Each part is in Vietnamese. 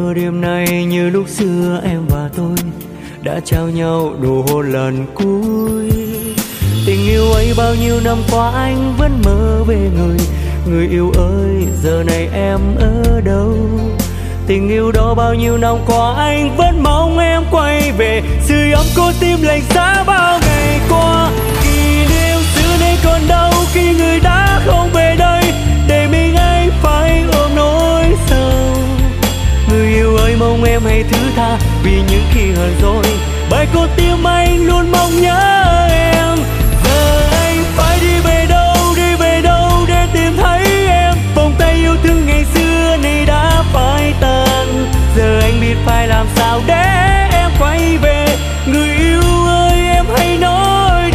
mơ đêm nay như lúc xưa em và tôi đã trao nhau nụ hôn lần cuối. Tình yêu ấy bao nhiêu năm qua anh vẫn mơ về người yêu ơi, giờ này em ở đâu? Tình yêu đó bao nhiêu năm qua anh vẫn mong em quay về, sưởi ấm con tim lạnh giá bao ngày qua. Kỷ niệm xưa nay còn đâu khi người đã không về đây, để mình anh phải ôm nỗi sầu. Người yêu ơi mong em hãy thứ tha vì những khi hờn dỗi, bởi con tim anh luôn mong nhớ em. Giờ anh phải đi về đâu để tìm thấy em, vòng tay yêu thương ngày xưa này đã phai tàn. Giờ anh biết phải làm sao để em quay về, người yêu ơi em hãy nói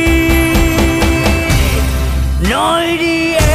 đi em.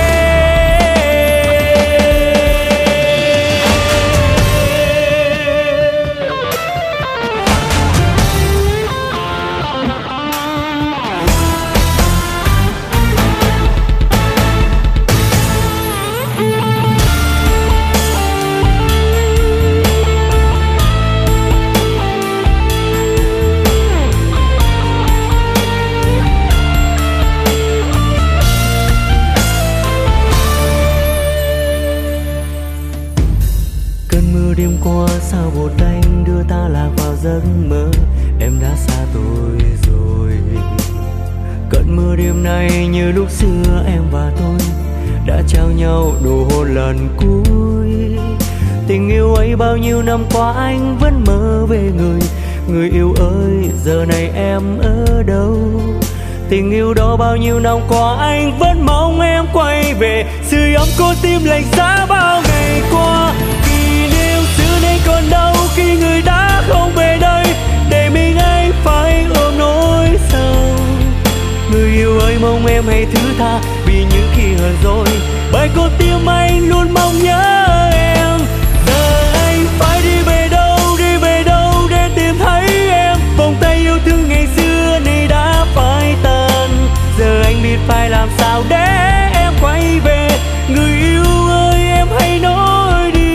Đêm qua sao một anh đưa ta lạc vào giấc mơ, em đã xa tôi rồi. Cơn mưa đêm nay như lúc xưa em và tôi đã trao nhau nụ hôn lần cuối. Tình yêu ấy bao nhiêu năm qua anh vẫn mơ về người yêu ơi, giờ này em ở đâu? Tình yêu đó bao nhiêu năm qua anh vẫn mong em quay về, sưởi ấm con tim lạnh giá bao ngày qua. Còn đâu khi người đã không về đây, để mình anh phải ôm nỗi sầu. Người yêu ơi mong em hãy thứ tha vì những khi hờn dỗi, bởi con tim anh luôn mong nhớ em. Giờ anh phải đi về đâu để tìm thấy em, vòng tay yêu thương ngày xưa này đã phai tàn. Giờ anh biết phải làm sao để em quay về, người yêu ơi em hãy nói đi.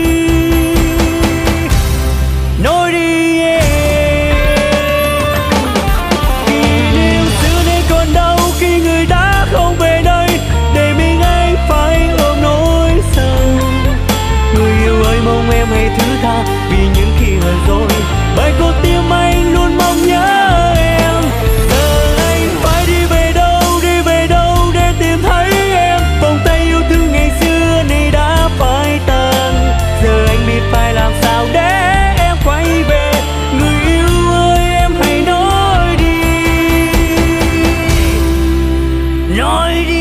Nói đi em. Kỷ niệm xưa nay còn đâu khi người đã không về đây, để mình anh phải ôm nỗi sầu. Người yêu ơi mong em hãy thứ tha vì những khi hờn dỗi, bởi con tim anh luôn mong nhớ em. Giờ anh phải đi về đâu để tìm thấy em, vòng tay yêu thương ngày xưa này đã phai tàn. Giờ anh biết phải làm sao để quay về, người yêu ơi em hãy nói đi.